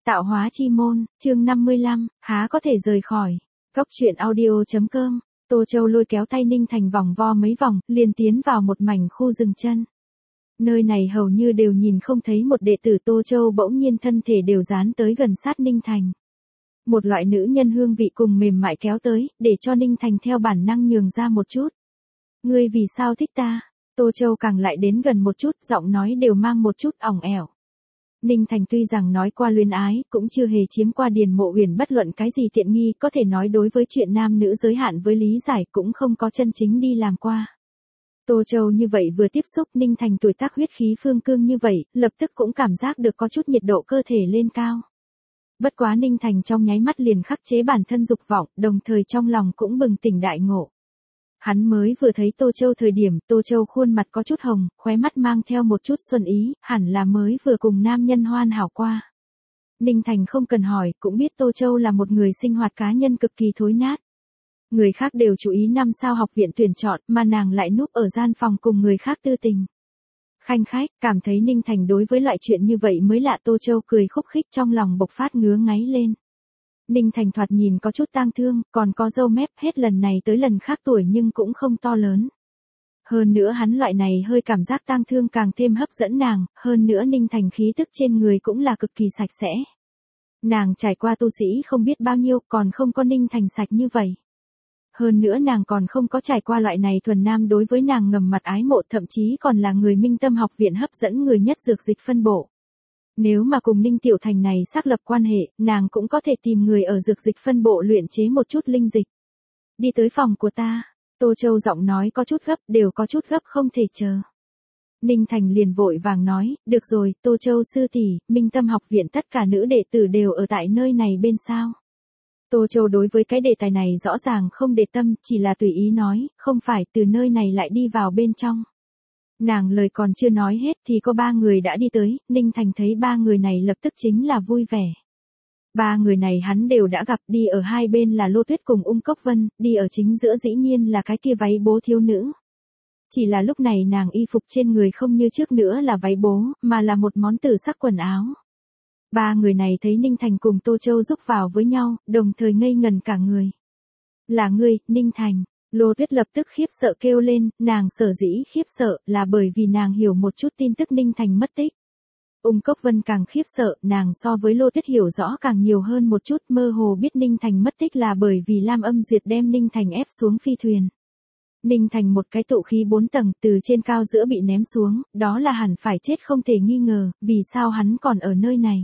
Tạo hóa chi môn, chương 55, há có thể rời khỏi. Cốc truyện audio.com. Tô Châu lôi kéo tay Ninh Thành vòng vo mấy vòng, liền tiến vào một mảnh khu rừng chân. Nơi này hầu như đều nhìn không thấy một đệ tử. Tô Châu bỗng nhiên thân thể đều dán tới gần sát Ninh Thành. Một loại nữ nhân hương vị cùng mềm mại kéo tới, để cho Ninh Thành theo bản năng nhường ra một chút. Ngươi vì sao thích ta? Tô Châu càng lại đến gần một chút, giọng nói đều mang một chút ỏng ẻo. Ninh Thành tuy rằng nói qua luyến ái, cũng chưa hề chiếm qua Điền Mộ Huyền bất luận cái gì tiện nghi, có thể nói đối với chuyện nam nữ giới hạn với lý giải cũng không có chân chính đi làm qua. Tô Châu như vậy vừa tiếp xúc, Ninh Thành tuổi tác huyết khí phương cương như vậy, lập tức cũng cảm giác được có chút nhiệt độ cơ thể lên cao. Bất quá Ninh Thành trong nháy mắt liền khắc chế bản thân dục vọng, đồng thời trong lòng cũng bừng tỉnh đại ngộ. Hắn mới vừa thấy Tô Châu thời điểm, Tô Châu khuôn mặt có chút hồng, khóe mắt mang theo một chút xuân ý, hẳn là mới vừa cùng nam nhân hoan hảo qua. Ninh Thành không cần hỏi, cũng biết Tô Châu là một người sinh hoạt cá nhân cực kỳ thối nát. Người khác đều chú ý 5 sao học viện tuyển chọn, mà nàng lại núp ở gian phòng cùng người khác tư tình. Khanh khách, cảm thấy Ninh Thành đối với loại chuyện như vậy mới lạ. Tô Châu cười khúc khích, trong lòng bộc phát ngứa ngáy lên. Ninh Thành thoạt nhìn có chút tang thương, còn có râu mép, hết lần này tới lần khác tuổi nhưng cũng không to lớn. Hơn nữa hắn loại này hơi cảm giác tang thương càng thêm hấp dẫn nàng, hơn nữa Ninh Thành khí tức trên người cũng là cực kỳ sạch sẽ. Nàng trải qua tu sĩ không biết bao nhiêu, còn không có Ninh Thành sạch như vậy. Hơn nữa nàng còn không có trải qua loại này thuần nam đối với nàng ngầm mặt ái mộ, thậm chí còn là người Minh Tâm học viện hấp dẫn người nhất dược dịch phân bổ. Nếu mà cùng Ninh Tiểu Thành này xác lập quan hệ, nàng cũng có thể tìm người ở dược dịch phân bộ luyện chế một chút linh dịch. Đi tới phòng của ta. Tô Châu giọng nói có chút gấp, đều có chút gấp không thể chờ. Ninh Thành liền vội vàng nói, được rồi, Tô Châu sư tỷ, Minh Tâm học viện tất cả nữ đệ tử đều ở tại nơi này bên sao. Tô Châu đối với cái đề tài này rõ ràng không để tâm, chỉ là tùy ý nói, không phải, từ nơi này lại đi vào bên trong. Nàng lời còn chưa nói hết thì có 3 người đã đi tới, Ninh Thành thấy 3 người này lập tức chính là vui vẻ. 3 người này hắn đều đã gặp, đi ở hai bên là Lô Tuyết cùng Ung Cốc Vân, đi ở chính giữa dĩ nhiên là cái kia váy bố thiếu nữ. Chỉ là lúc này nàng y phục trên người không như trước nữa là váy bố, mà là một món tử sắc quần áo. 3 người này thấy Ninh Thành cùng Tô Châu giúp vào với nhau, đồng thời ngây ngần cả người. Là ngươi, Ninh Thành. Lô Tuyết lập tức khiếp sợ kêu lên, nàng sở dĩ khiếp sợ là bởi vì nàng hiểu một chút tin tức Ninh Thành mất tích. Ung Cốc Vân càng khiếp sợ, nàng so với Lô Tuyết hiểu rõ càng nhiều hơn một chút, mơ hồ biết Ninh Thành mất tích là bởi vì Lam Âm Duyệt đem Ninh Thành ép xuống phi thuyền. Ninh Thành một cái tụ khí 4 tầng từ trên cao giữa bị ném xuống, đó là hẳn phải chết không thể nghi ngờ, vì sao hắn còn ở nơi này.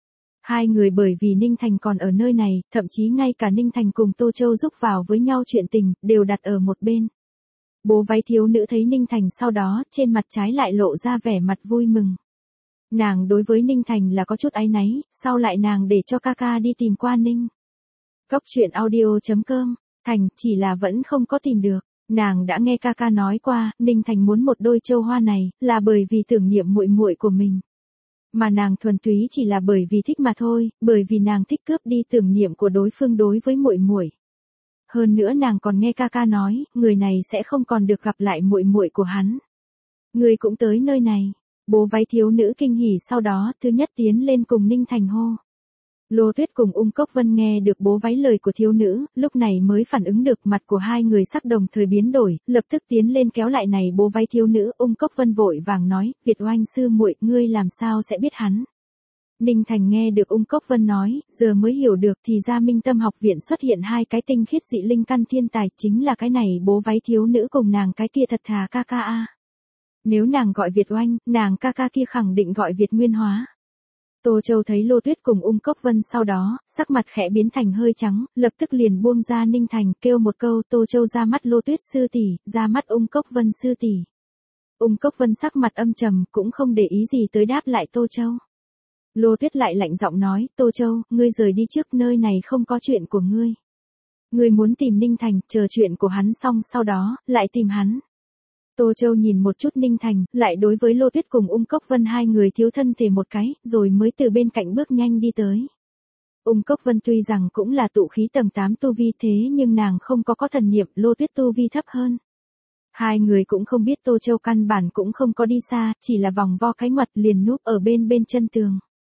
2 người bởi vì Ninh Thành còn ở nơi này, thậm chí ngay cả Ninh Thành cùng Tô Châu giúp vào với nhau chuyện tình, đều đặt ở một bên. Bố váy thiếu nữ thấy Ninh Thành sau đó, trên mặt trái lại lộ ra vẻ mặt vui mừng. Nàng đối với Ninh Thành là có chút áy náy, sau lại nàng để cho ca ca đi tìm qua Ninh. Cốc truyện audio.com, Thành, chỉ là vẫn không có tìm được. Nàng đã nghe ca ca nói qua, Ninh Thành muốn một đôi châu hoa này, là bởi vì tưởng niệm muội muội của mình. Mà nàng thuần túy chỉ là bởi vì thích mà thôi, bởi vì nàng thích cướp đi tưởng niệm của đối phương đối với muội muội. Hơn nữa nàng còn nghe ca ca nói, người này sẽ không còn được gặp lại muội muội của hắn. Người cũng tới nơi này. Bố váy thiếu nữ kinh hỉ sau đó, thứ nhất tiến lên cùng Ninh Thành hô. Lô Tuyết cùng Ung Cốc Vân nghe được bố váy lời của thiếu nữ, lúc này mới phản ứng được, mặt của 2 người sắc đồng thời biến đổi, lập tức tiến lên kéo lại này bố váy thiếu nữ. Ung Cốc Vân vội vàng nói, Việt Oanh sư muội, ngươi làm sao sẽ biết hắn. Ninh Thành nghe được Ung Cốc Vân nói, giờ mới hiểu được, thì ra Minh Tâm học viện xuất hiện 2 cái tinh khiết dị linh căn thiên tài, chính là cái này bố váy thiếu nữ cùng nàng cái kia thật thà ca ca a. Nếu nàng gọi Việt Oanh, nàng ca ca kia khẳng định gọi Việt Nguyên Hóa. Tô Châu thấy Lô Tuyết cùng Ung Cốc Vân sau đó, sắc mặt khẽ biến thành hơi trắng, lập tức liền buông ra Ninh Thành, kêu một câu. Tô Châu ra mắt Lô Tuyết sư tỷ, ra mắt Ung Cốc Vân sư tỷ. Ung Cốc Vân sắc mặt âm trầm, cũng không để ý gì tới đáp lại Tô Châu. Lô Tuyết lại lạnh giọng nói, Tô Châu, ngươi rời đi trước, nơi này không có chuyện của ngươi. Ngươi muốn tìm Ninh Thành, chờ chuyện của hắn xong sau đó, lại tìm hắn. Tô Châu nhìn một chút Ninh Thành, lại đối với Lô Tuyết cùng Ung Cốc Vân 2 người thiếu thân thể một cái, rồi mới từ bên cạnh bước nhanh đi tới. Ung Cốc Vân tuy rằng cũng là tụ khí tầng 8 tu vi thế nhưng nàng không có thần niệm, Lô Tuyết tu vi thấp hơn. 2 người cũng không biết Tô Châu căn bản cũng không có đi xa, chỉ là vòng vo cái ngoặt liền núp ở bên chân tường.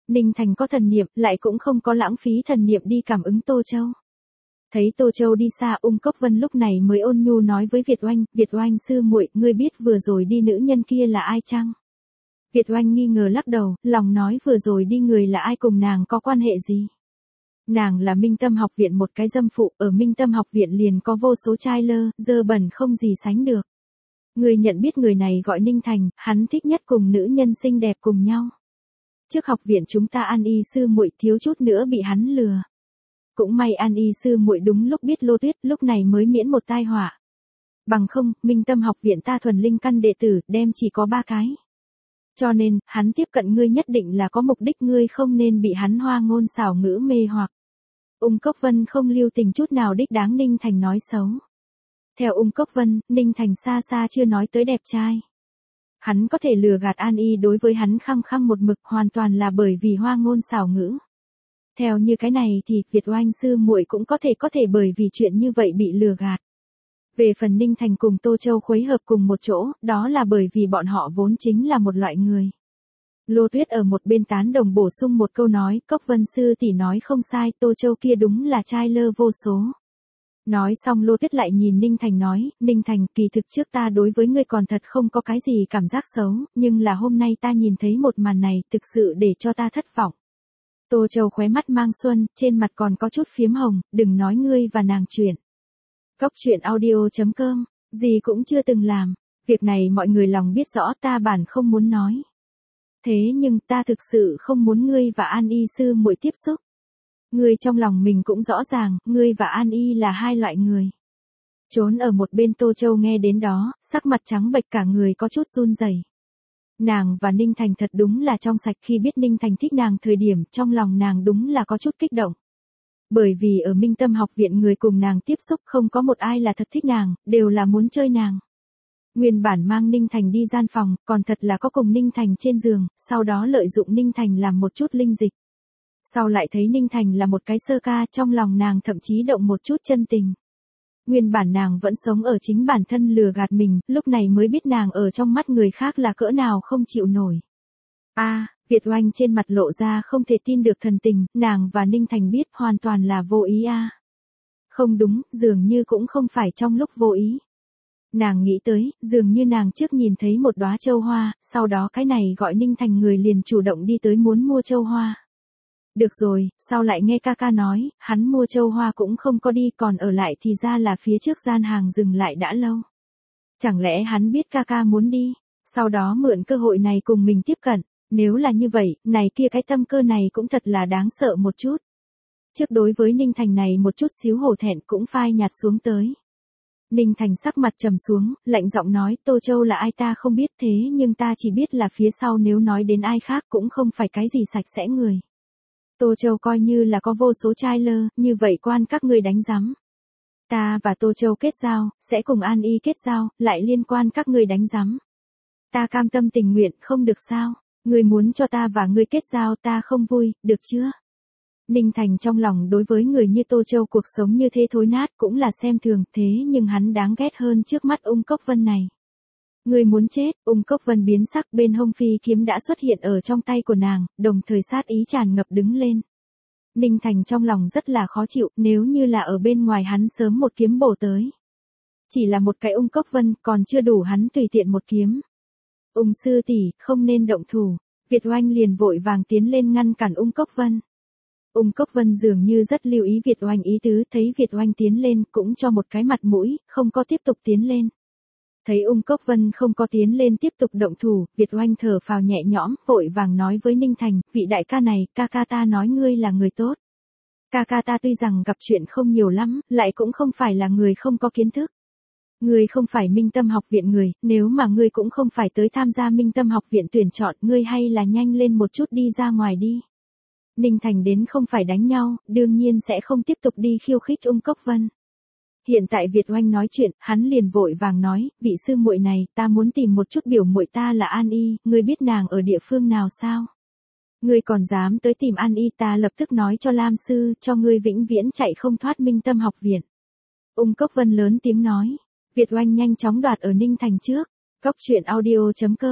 Ninh Thành có thần niệm, lại cũng không có lãng phí thần niệm đi cảm ứng Tô Châu. Thấy Tô Châu đi xa, Cốc Vân lúc này mới ôn nhu nói với Việt Oanh sư muội, ngươi biết vừa rồi đi nữ nhân kia là ai chăng? Việt Oanh nghi ngờ lắc đầu, lòng nói vừa rồi đi người là ai, cùng nàng có quan hệ gì? Nàng là Minh Tâm học viện một cái dâm phụ, ở Minh Tâm học viện liền có vô số trai lơ, dơ bẩn không gì sánh được. Người nhận biết người này gọi Ninh Thành, hắn thích nhất cùng nữ nhân xinh đẹp cùng nhau. Trước học viện chúng ta An Y sư muội thiếu chút nữa bị hắn lừa. Cũng may An Y sư muội đúng lúc biết Lô Tuyết, lúc này mới miễn một tai họa. Bằng không, Minh Tâm học viện ta thuần linh căn đệ tử, đem chỉ có 3 cái. Cho nên, hắn tiếp cận ngươi nhất định là có mục đích, ngươi không nên bị hắn hoa ngôn xảo ngữ mê hoặc. Cốc Vân không lưu tình chút nào đích đáng Ninh Thành nói xấu. Theo Cốc Vân, Ninh Thành xa xa chưa nói tới đẹp trai. Hắn có thể lừa gạt An Y đối với hắn khăng khăng một mực hoàn toàn là bởi vì hoa ngôn xảo ngữ. Theo như cái này thì Việt Oanh sư muội cũng có thể bởi vì chuyện như vậy bị lừa gạt. Về phần Ninh Thành cùng Tô Châu khuấy hợp cùng một chỗ, đó là bởi vì bọn họ vốn chính là một loại người. Lô Tuyết ở một bên tán đồng bổ sung một câu nói, Cốc Vân sư tỷ nói không sai, Tô Châu kia đúng là trai lơ vô số. Nói xong Lô Tuyết lại nhìn Ninh Thành nói, Ninh Thành, kỳ thực trước ta đối với ngươi còn thật không có cái gì cảm giác xấu, nhưng là hôm nay ta nhìn thấy một màn này thực sự để cho ta thất vọng. Tô Châu khóe mắt mang xuân, trên mặt còn có chút phiếm hồng, đừng nói ngươi và nàng chuyện. Cóc truyện audio.com, gì cũng chưa từng làm, việc này mọi người lòng biết rõ, ta bản không muốn nói. Thế nhưng ta thực sự không muốn ngươi và An Y sư muội tiếp xúc. Ngươi trong lòng mình cũng rõ ràng, ngươi và An Y là hai loại người. Trốn ở một bên Tô Châu nghe đến đó, sắc mặt trắng bệch cả người có chút run rẩy. Nàng và Ninh Thành thật đúng là trong sạch, khi biết Ninh Thành thích nàng thời điểm trong lòng nàng đúng là có chút kích động. Bởi vì ở Minh Tâm học viện người cùng nàng tiếp xúc không có một ai là thật thích nàng, đều là muốn chơi nàng. Nguyên bản mang Ninh Thành đi gian phòng, còn thật là có cùng Ninh Thành trên giường, sau đó lợi dụng Ninh Thành làm một chút linh dịch. Sau lại thấy Ninh Thành là một cái sơ ca, trong lòng nàng thậm chí động một chút chân tình. Nguyên bản nàng vẫn sống ở chính bản thân lừa gạt mình, lúc này mới biết nàng ở trong mắt người khác là cỡ nào không chịu nổi. Việt Oanh trên mặt lộ ra không thể tin được thần tình, nàng và Ninh Thành biết hoàn toàn là vô ý Không đúng, dường như cũng không phải trong lúc vô ý. Nàng nghĩ tới, dường như nàng trước nhìn thấy một đóa châu hoa, sau đó cái này gọi Ninh Thành người liền chủ động đi tới muốn mua châu hoa. Được rồi, sau lại nghe ca ca nói, hắn mua châu hoa cũng không có đi, còn ở lại thì ra là phía trước gian hàng dừng lại đã lâu. Chẳng lẽ hắn biết ca ca muốn đi, sau đó mượn cơ hội này cùng mình tiếp cận, nếu là như vậy, này kia cái tâm cơ này cũng thật là đáng sợ một chút. Trước đối với Ninh Thành này một chút xíu hổ thẹn cũng phai nhạt xuống tới. Ninh Thành sắc mặt trầm xuống, lạnh giọng nói, Tô Châu là ai ta không biết, thế nhưng ta chỉ biết là phía sau nếu nói đến ai khác cũng không phải cái gì sạch sẽ người. Tô Châu coi như là có vô số trai lơ, như vậy quan các ngươi đánh rắm. Ta và Tô Châu kết giao, sẽ cùng An Y kết giao, lại liên quan các ngươi đánh rắm. Ta cam tâm tình nguyện, không được sao? Ngươi muốn cho ta và ngươi kết giao, ta không vui, được chưa? Ninh Thành trong lòng đối với người như Tô Châu cuộc sống như thế thối nát cũng là xem thường, thế nhưng hắn đáng ghét hơn trước mắt Cốc Vân này. Ngươi muốn chết, Cốc Vân biến sắc, bên hông phi kiếm đã xuất hiện ở trong tay của nàng, đồng thời sát ý tràn ngập đứng lên. Ninh Thành trong lòng rất là khó chịu, nếu như là ở bên ngoài hắn sớm một kiếm bổ tới. Chỉ là một cái Cốc Vân, còn chưa đủ hắn tùy tiện một kiếm. Sư tỷ, không nên động thủ. Việt Oanh liền vội vàng tiến lên ngăn cản Cốc Vân. Cốc Vân dường như rất lưu ý Việt Oanh ý tứ, thấy Việt Oanh tiến lên cũng cho một cái mặt mũi, không có tiếp tục tiến lên. Thấy Cốc Vân không có tiến lên tiếp tục động thủ, Việt Oanh thở phào nhẹ nhõm, vội vàng nói với Ninh Thành, vị đại ca này, ca ca ta nói ngươi là người tốt. Ca ca ta tuy rằng gặp chuyện không nhiều lắm, lại cũng không phải là người không có kiến thức. Ngươi không phải Minh Tâm học viện người, nếu mà ngươi cũng không phải tới tham gia Minh Tâm học viện tuyển chọn, ngươi hay là nhanh lên một chút đi ra ngoài đi. Ninh Thành đến không phải đánh nhau, đương nhiên sẽ không tiếp tục đi khiêu khích Cốc Vân. Hiện tại Việt Oanh nói chuyện, hắn liền vội vàng nói, vị sư muội này, ta muốn tìm một chút biểu muội ta là An Y, ngươi biết nàng ở địa phương nào sao? Ngươi còn dám tới tìm An Y, ta lập tức nói cho Lam sư, cho ngươi vĩnh viễn chạy không thoát Minh Tâm học viện. Cốc Vân lớn tiếng nói, Việt Oanh nhanh chóng đoạt ở Ninh Thành trước. Cóc truyện audio.com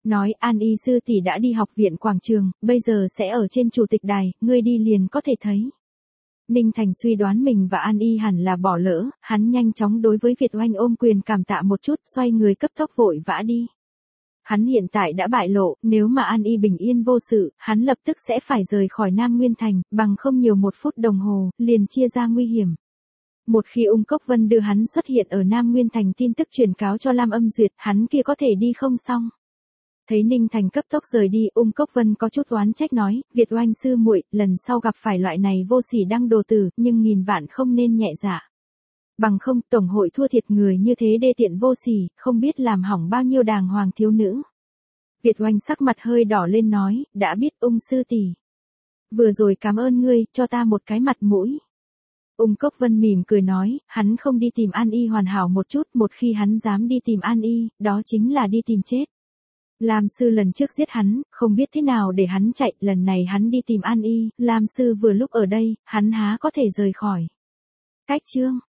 Nói An Y sư tỷ đã đi học viện quảng trường, bây giờ sẽ ở trên chủ tịch đài, ngươi đi liền có thể thấy. Ninh Thành suy đoán mình và An Y hẳn là bỏ lỡ, hắn nhanh chóng đối với Việt Oanh ôm quyền cảm tạ một chút, xoay người cấp tốc vội vã đi. Hắn hiện tại đã bại lộ, nếu mà An Y bình yên vô sự, hắn lập tức sẽ phải rời khỏi Nam Nguyên Thành, bằng không nhiều 1 phút đồng hồ, liền chia ra nguy hiểm. Một khi Ung Cốc Vân đưa hắn xuất hiện ở Nam Nguyên Thành tin tức truyền cáo cho Lam Âm Duyệt, hắn kia có thể đi không xong. Thấy Ninh Thành cấp tốc rời đi, Ung Cốc Vân có chút oán trách nói, Việt Oanh sư muội, lần sau gặp phải loại này vô sỉ đăng đồ tử, nhưng nghìn vạn không nên nhẹ dạ. Bằng không, tổng hội thua thiệt người như thế đê tiện vô sỉ, không biết làm hỏng bao nhiêu đàng hoàng thiếu nữ. Việt Oanh sắc mặt hơi đỏ lên nói, đã biết Ung sư tỷ. Vừa rồi cảm ơn ngươi, cho ta một cái mặt mũi. Ung Cốc Vân mỉm cười nói, hắn không đi tìm An Y hoàn hảo một chút, một khi hắn dám đi tìm An Y, đó chính là đi tìm chết. Lam sư lần trước giết hắn, không biết thế nào để hắn chạy, lần này hắn đi tìm An Y, Lam sư vừa lúc ở đây, hắn há có thể rời khỏi. Cách chương